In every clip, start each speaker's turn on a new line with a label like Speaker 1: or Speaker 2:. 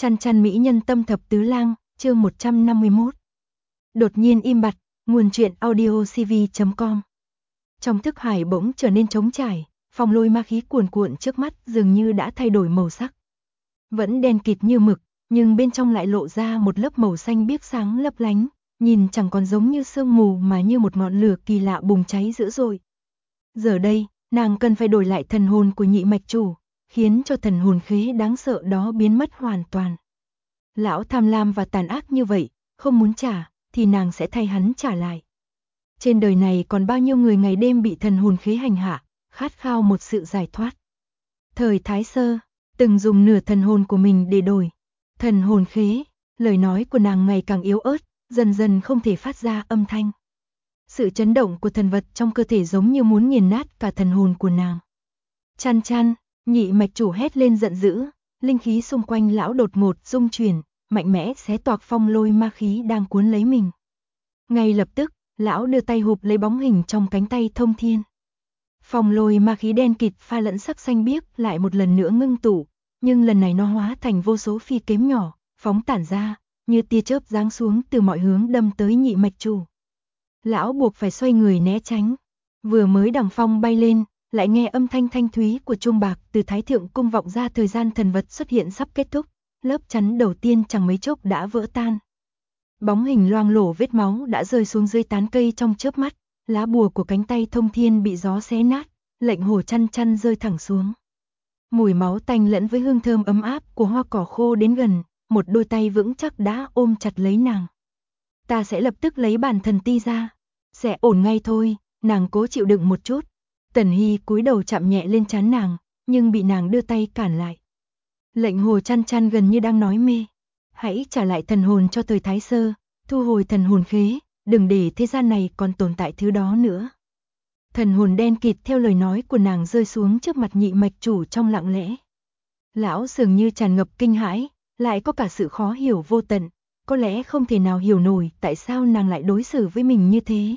Speaker 1: Chăn chăn mỹ nhân tâm thập tứ lang, chương 151. Đột nhiên im bặt, nguồn truyện audio cv.com. Trong thức hải bỗng trở nên trống trải, phong lôi ma khí cuồn cuộn trước mắt dường như đã thay đổi màu sắc. Vẫn đen kịt như mực, nhưng bên trong lại lộ ra một lớp màu xanh biếc sáng lấp lánh, nhìn chẳng còn giống như sương mù mà như một ngọn lửa kỳ lạ bùng cháy dữ dội. Giờ đây, nàng cần phải đổi lại thần hồn của nhị mạch chủ, khiến cho thần hồn khế đáng sợ đó biến mất hoàn toàn. Lão tham lam và tàn ác như vậy, không muốn trả, thì nàng sẽ thay hắn trả lại. Trên đời này còn bao nhiêu người ngày đêm bị thần hồn khế hành hạ, khát khao một sự giải thoát. Thời Thái Sơ, từng dùng nửa thần hồn của mình để đổi thần hồn khế, lời nói của nàng ngày càng yếu ớt, dần dần không thể phát ra âm thanh. Sự chấn động của thần vật trong cơ thể giống như muốn nghiền nát cả thần hồn của nàng. Chăn chăn, nhị mạch chủ hét lên giận dữ, linh khí xung quanh lão đột ngột rung chuyển, mạnh mẽ xé toạc phong lôi ma khí đang cuốn lấy mình. Ngay lập tức, lão đưa tay hụp lấy bóng hình trong cánh tay thông thiên. Phong lôi ma khí đen kịt pha lẫn sắc xanh biếc lại một lần nữa ngưng tụ, nhưng lần này nó hóa thành vô số phi kiếm nhỏ, phóng tản ra, như tia chớp giáng xuống từ mọi hướng đâm tới nhị mạch chủ. Lão buộc phải xoay người né tránh. Vừa mới đằng phong bay lên, lại nghe âm thanh thanh thúy của chuông bạc từ Thái Thượng cung vọng ra. Thời gian thần vật xuất hiện sắp kết thúc, lớp chắn đầu tiên chẳng mấy chốc đã vỡ tan. Bóng hình loang lổ vết máu đã rơi xuống dưới tán cây trong chớp mắt, lá bùa của cánh tay thông thiên bị gió xé nát, lệnh hồ chăn chăn rơi thẳng xuống. Mùi máu tanh lẫn với hương thơm ấm áp của hoa cỏ khô đến gần, một đôi tay vững chắc đã ôm chặt lấy nàng. Ta sẽ lập tức lấy bản thần ti ra, sẽ ổn ngay thôi, nàng cố chịu đựng một chút. Tần Hy cúi đầu chạm nhẹ lên trán nàng, nhưng bị nàng đưa tay cản lại. Lệnh hồ chăn chăn gần như đang nói mê. Hãy trả lại thần hồn cho thời Thái Sơ, thu hồi thần hồn khế, đừng để thế gian này còn tồn tại thứ đó nữa. Thần hồn đen kịt theo lời nói của nàng rơi xuống trước mặt nhị mạch chủ trong lặng lẽ. Lão dường như tràn ngập kinh hãi, lại có cả sự khó hiểu vô tận, có lẽ không thể nào hiểu nổi tại sao nàng lại đối xử với mình như thế.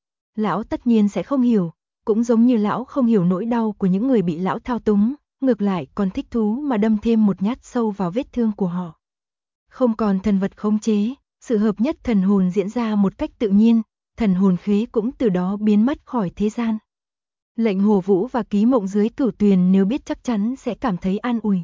Speaker 1: Lão tất nhiên sẽ không hiểu, cũng giống như lão không hiểu nỗi đau của những người bị lão thao túng, ngược lại còn thích thú mà đâm thêm một nhát sâu vào vết thương của họ. Không còn thần vật khống chế, sự hợp nhất thần hồn diễn ra một cách tự nhiên, thần hồn khế cũng từ đó biến mất khỏi thế gian. Lệnh Hồ Vũ và Ký Mộng dưới Cửu Tuyền nếu biết chắc chắn sẽ cảm thấy an ủi.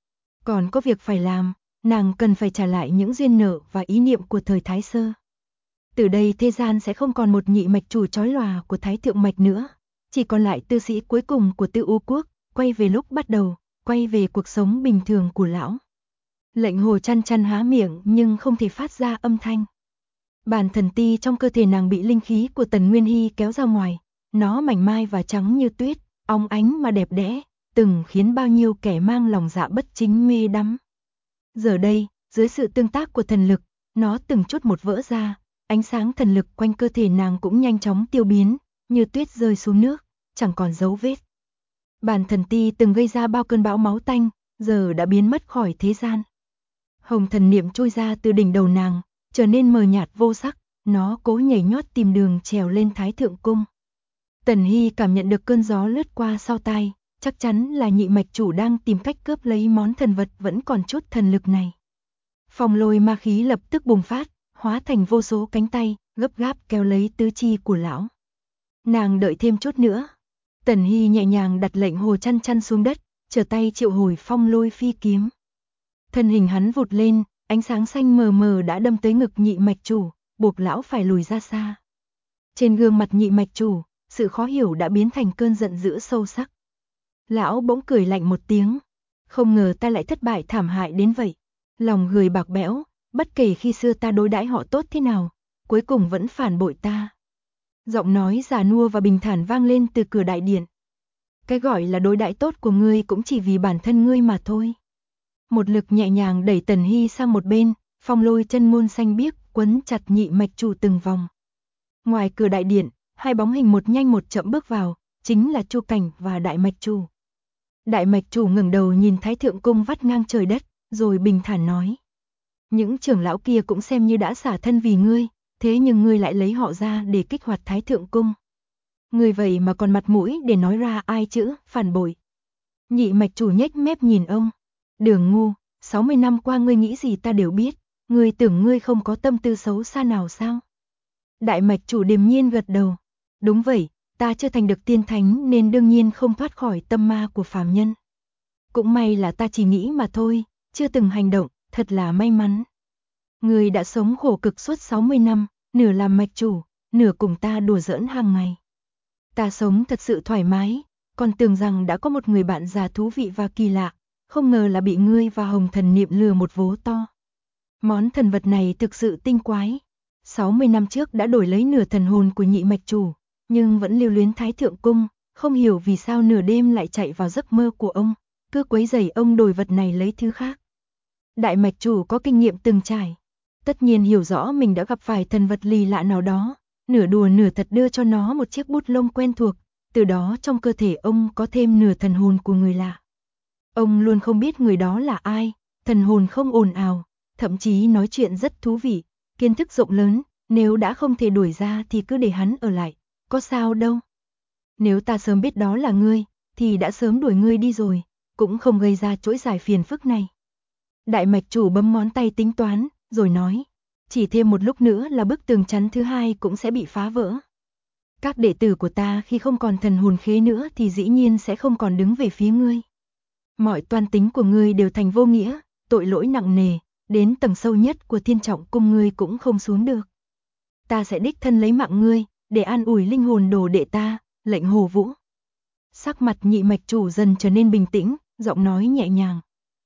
Speaker 1: Còn có việc phải làm, nàng cần phải trả lại những duyên nợ và ý niệm của thời Thái Sơ. Từ đây thế gian sẽ không còn một nhị mạch chủ chói lòa của Thái Thượng Mạch nữa, chỉ còn lại tư sĩ cuối cùng của Tư U Quốc, quay về lúc bắt đầu, quay về cuộc sống bình thường của lão. Lệnh hồ chăn chăn há miệng nhưng không thể phát ra âm thanh. Bản thần ti trong cơ thể nàng bị linh khí của Tần Nguyên Hy kéo ra ngoài, nó mảnh mai và trắng như tuyết, óng ánh mà đẹp đẽ, từng khiến bao nhiêu kẻ mang lòng dạ bất chính mê đắm. Giờ đây, dưới sự tương tác của thần lực, nó từng chút một vỡ ra, ánh sáng thần lực quanh cơ thể nàng cũng nhanh chóng tiêu biến, như tuyết rơi xuống nước, chẳng còn dấu vết. Bản thần ti từng gây ra bao cơn bão máu tanh, giờ đã biến mất khỏi thế gian. Hồng thần niệm trôi ra từ đỉnh đầu nàng, trở nên mờ nhạt vô sắc, nó cố nhảy nhót tìm đường trèo lên Thái Thượng cung. Tần Hy cảm nhận được cơn gió lướt qua sau tai, chắc chắn là nhị mạch chủ đang tìm cách cướp lấy món thần vật vẫn còn chút thần lực này. Phong lôi ma khí lập tức bùng phát, hóa thành vô số cánh tay, gấp gáp kéo lấy tứ chi của lão. Nàng đợi thêm chút nữa. Tần Hy nhẹ nhàng đặt lệnh hồ chăn chăn xuống đất, trở tay triệu hồi phong lôi phi kiếm. Thân hình hắn vụt lên, ánh sáng xanh mờ mờ đã đâm tới ngực nhị mạch chủ, buộc lão phải lùi ra xa. Trên gương mặt nhị mạch chủ, sự khó hiểu đã biến thành cơn giận dữ sâu sắc. Lão bỗng cười lạnh một tiếng. Không ngờ ta lại thất bại thảm hại đến vậy. Lòng người bạc bẽo, bất kể khi xưa ta đối đãi họ tốt thế nào, cuối cùng vẫn phản bội ta. Giọng nói già nua và bình thản vang lên từ cửa đại điện. Cái gọi là đối đãi tốt của ngươi cũng chỉ vì bản thân ngươi mà thôi. Một lực nhẹ nhàng đẩy Tần Hy sang một bên, phong lôi chân môn xanh biếc quấn chặt nhị mạch chủ từng vòng. Ngoài cửa đại điện, hai bóng hình một nhanh một chậm bước vào, chính là Chu Cảnh và Đại Mạch Chủ. Đại Mạch Chủ ngẩng đầu nhìn Thái Thượng cung vắt ngang trời đất, rồi bình thản nói: những trưởng lão kia cũng xem như đã xả thân vì ngươi, thế nhưng ngươi lại lấy họ ra để kích hoạt Thái Thượng cung. Ngươi vậy mà còn mặt mũi để nói ra ai chữ phản bội. Nhị mạch chủ nhếch mép nhìn ông. Đường ngu, 60 năm qua ngươi nghĩ gì ta đều biết, ngươi tưởng ngươi không có tâm tư xấu xa nào sao? Đại mạch chủ điềm nhiên gật đầu. Đúng vậy, ta chưa thành được tiên thánh nên đương nhiên không thoát khỏi tâm ma của phàm nhân. Cũng may là ta chỉ nghĩ mà thôi, chưa từng hành động, thật là may mắn. Ngươi đã sống khổ cực suốt 60 năm, nửa làm mạch chủ, nửa cùng ta đùa giỡn hàng ngày. Ta sống thật sự thoải mái, còn tưởng rằng đã có một người bạn già thú vị và kỳ lạ, không ngờ là bị ngươi và Hồng Thần Niệm lừa một vố to. Món thần vật này thực sự tinh quái. 60 năm trước đã đổi lấy nửa thần hồn của nhị mạch chủ, nhưng vẫn lưu luyến Thái Thượng Cung, không hiểu vì sao nửa đêm lại chạy vào giấc mơ của ông, cứ quấy rầy ông đổi vật này lấy thứ khác. Đại mạch chủ có kinh nghiệm từng trải, tất nhiên hiểu rõ mình đã gặp phải thần vật lì lạ nào đó, nửa đùa nửa thật đưa cho nó một chiếc bút lông quen thuộc, từ đó trong cơ thể ông có thêm nửa thần hồn của người lạ. Ông luôn không biết người đó là ai, thần hồn không ồn ào, thậm chí nói chuyện rất thú vị, kiến thức rộng lớn, nếu đã không thể đuổi ra thì cứ để hắn ở lại, có sao đâu. Nếu ta sớm biết đó là ngươi, thì đã sớm đuổi ngươi đi rồi, cũng không gây ra chuỗi dài phiền phức này. Đại mạch chủ bấm ngón tay tính toán, rồi nói, chỉ thêm một lúc nữa là bức tường chắn thứ hai cũng sẽ bị phá vỡ. Các đệ tử của ta khi không còn thần hồn khế nữa thì dĩ nhiên sẽ không còn đứng về phía ngươi. Mọi toan tính của ngươi đều thành vô nghĩa, tội lỗi nặng nề, đến tầng sâu nhất của Thiên Trọng Cung ngươi cũng không xuống được. Ta sẽ đích thân lấy mạng ngươi, để an ủi linh hồn đồ đệ ta, lệnh Hồ Vũ. Sắc mặt nhị mạch chủ dần trở nên bình tĩnh, giọng nói nhẹ nhàng.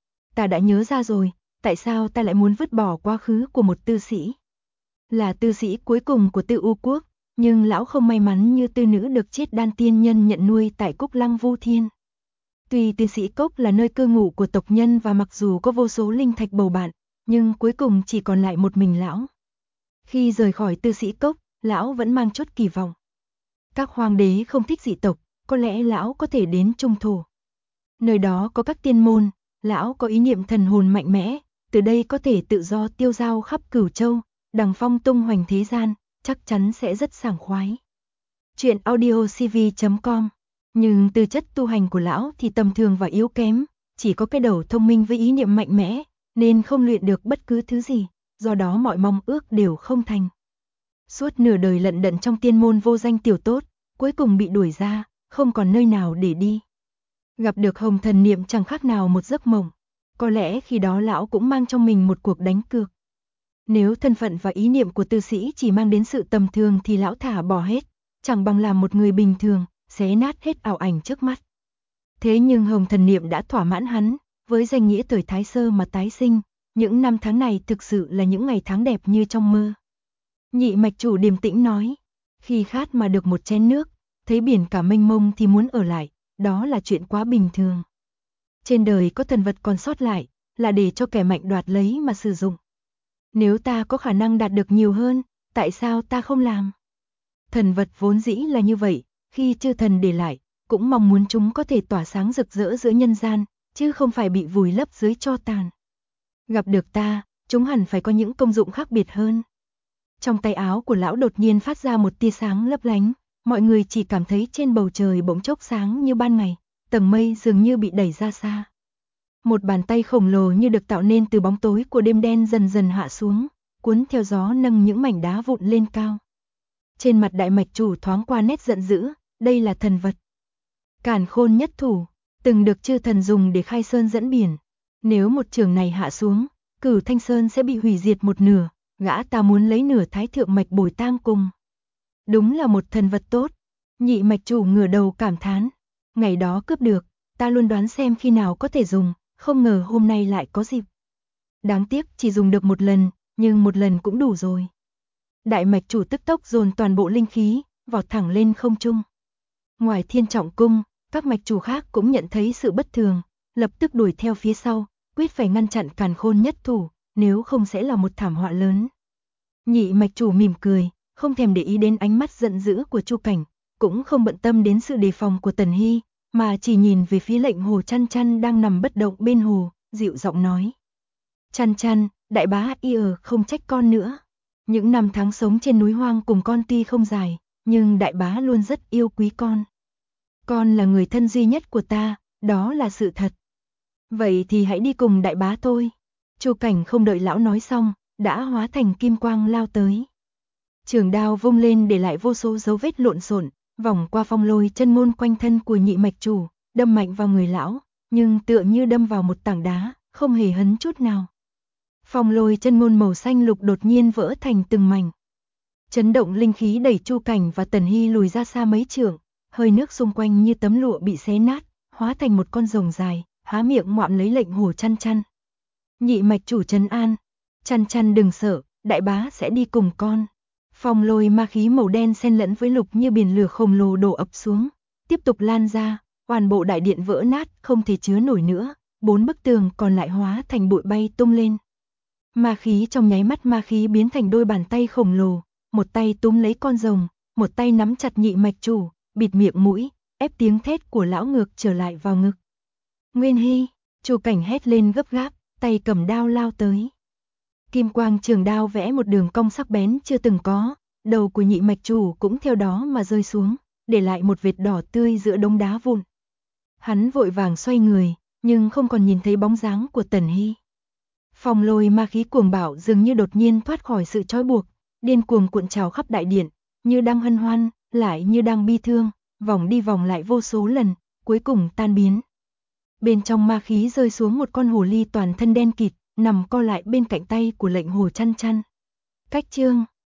Speaker 1: Ta đã nhớ ra rồi, tại sao ta lại muốn vứt bỏ quá khứ của một tư sĩ. Là tư sĩ cuối cùng của Tư U Quốc, nhưng lão không may mắn như tư nữ được Chiết Đan tiên nhân nhận nuôi tại Cúc Lăng Vu Thiên. Tuy Tư Sĩ Cốc là nơi cư ngụ của tộc nhân và mặc dù có vô số linh thạch bầu bạn, nhưng cuối cùng chỉ còn lại một mình lão. Khi rời khỏi Tư Sĩ Cốc, lão vẫn mang chút kỳ vọng. Các hoàng đế không thích dị tộc, có lẽ lão có thể đến Trung Thổ. Nơi đó có các tiên môn, lão có ý niệm thần hồn mạnh mẽ, từ đây có thể tự do tiêu dao khắp Cửu Châu, đằng phong tung hoành thế gian, chắc chắn sẽ rất sảng khoái. Chuyện audiocv.com. Nhưng tư chất tu hành của lão thì tầm thường và yếu kém, chỉ có cái đầu thông minh với ý niệm mạnh mẽ, nên không luyện được bất cứ thứ gì, do đó mọi mong ước đều không thành. Suốt nửa đời lận đận trong tiên môn vô danh tiểu tốt, cuối cùng bị đuổi ra, không còn nơi nào để đi. Gặp được Hồng Thần Niệm chẳng khác nào một giấc mộng, có lẽ khi đó lão cũng mang trong mình một cuộc đánh cược. Nếu thân phận và ý niệm của tư sĩ chỉ mang đến sự tầm thường thì lão thả bỏ hết, chẳng bằng làm một người bình thường, xé nát hết ảo ảnh trước mắt. Thế nhưng Hồng Thần Niệm đã thỏa mãn hắn, với danh nghĩa thời Thái Sơ mà tái sinh, những năm tháng này thực sự là những ngày tháng đẹp như trong mơ. Nhị mạch chủ điềm tĩnh nói, khi khát mà được một chén nước, thấy biển cả mênh mông thì muốn ở lại, đó là chuyện quá bình thường. Trên đời có thần vật còn sót lại, là để cho kẻ mạnh đoạt lấy mà sử dụng. Nếu ta có khả năng đạt được nhiều hơn, tại sao ta không làm? Thần vật vốn dĩ là như vậy, khi chư thần để lại, cũng mong muốn chúng có thể tỏa sáng rực rỡ giữa nhân gian, chứ không phải bị vùi lấp dưới tro tàn. Gặp được ta, chúng hẳn phải có những công dụng khác biệt hơn. Trong tay áo của lão đột nhiên phát ra một tia sáng lấp lánh, mọi người chỉ cảm thấy trên bầu trời bỗng chốc sáng như ban ngày, tầng mây dường như bị đẩy ra xa. Một bàn tay khổng lồ như được tạo nên từ bóng tối của đêm đen dần dần hạ xuống, cuốn theo gió nâng những mảnh đá vụn lên cao. Trên mặt đại mạch chủ thoáng qua nét giận dữ, đây là thần vật. Càn Khôn Nhất Thủ, từng được chư thần dùng để khai sơn dẫn biển. Nếu một trường này hạ xuống, Cửu Thanh Sơn sẽ bị hủy diệt một nửa, gã ta muốn lấy nửa Thái Thượng Mạch bồi tang cùng. Đúng là một thần vật tốt. Nhị mạch chủ ngửa đầu cảm thán. Ngày đó cướp được, ta luôn đoán xem khi nào có thể dùng, không ngờ hôm nay lại có dịp. Đáng tiếc chỉ dùng được một lần, nhưng một lần cũng đủ rồi. Đại mạch chủ tức tốc dồn toàn bộ linh khí, vọt thẳng lên không trung. Ngoài Thiên Trọng Cung, các mạch chủ khác cũng nhận thấy sự bất thường, lập tức đuổi theo phía sau, quyết phải ngăn chặn Càn Khôn Nhất Thủ, nếu không sẽ là một thảm họa lớn. Nhị mạch chủ mỉm cười, không thèm để ý đến ánh mắt giận dữ của Chu Cảnh, cũng không bận tâm đến sự đề phòng của Tần Hy, mà chỉ nhìn về phía lệnh Hồ Chăn Chăn đang nằm bất động bên hồ, dịu giọng nói. Chăn Chăn, đại bá không trách con nữa. Những năm tháng sống trên núi hoang cùng con tuy không dài, nhưng đại bá luôn rất yêu quý con. Con là người thân duy nhất của ta, đó là sự thật. Vậy thì hãy đi cùng đại bá tôi. Chu Cảnh không đợi lão nói xong, đã hóa thành kim quang lao tới. Trường đao vung lên để lại vô số dấu vết lộn xộn, vòng qua phong lôi chân môn quanh thân của nhị mạch chủ, đâm mạnh vào người lão, nhưng tựa như đâm vào một tảng đá, không hề hấn chút nào. Phong lôi chân môn màu xanh lục đột nhiên vỡ thành từng mảnh. Chấn động linh khí đẩy Chu Cảnh và Tần Hy lùi ra xa mấy trượng, hơi nước xung quanh như tấm lụa bị xé nát, hóa thành một con rồng dài, há miệng ngoạm lấy lệnh hồ chăn chăn. Nhị mạch chủ trấn an, chăn chăn đừng sợ, đại bá sẽ đi cùng con. Phong lôi ma khí màu đen xen lẫn với lục như biển lửa khổng lồ đổ ập xuống, tiếp tục lan ra, toàn bộ đại điện vỡ nát, không thể chứa nổi nữa, 4 bức tường còn lại hóa thành bụi bay tung lên. Ma khí trong nháy mắt ma khí biến thành đôi bàn tay khổng lồ, một tay túm lấy con rồng, một tay nắm chặt nhị mạch chủ, bịt miệng mũi, ép tiếng thét của lão ngược trở lại vào ngực. Nguyên Hy, Chu Cảnh hét lên gấp gáp, tay cầm đao lao tới. Kim quang trường đao vẽ một đường cong sắc bén chưa từng có, đầu của nhị mạch chủ cũng theo đó mà rơi xuống, để lại một vệt đỏ tươi giữa đống đá vụn. Hắn vội vàng xoay người, nhưng không còn nhìn thấy bóng dáng của Tần Hy. Phong lôi ma khí cuồng bạo dường như đột nhiên thoát khỏi sự trói buộc, điên cuồng cuộn trào khắp đại điện, như đang hân hoan, lại như đang bi thương, vòng đi vòng lại vô số lần, cuối cùng tan biến. Bên trong ma khí rơi xuống một con hồ ly toàn thân đen kịt, nằm co lại bên cạnh tay của lệnh hồ chăn chăn. Cách chương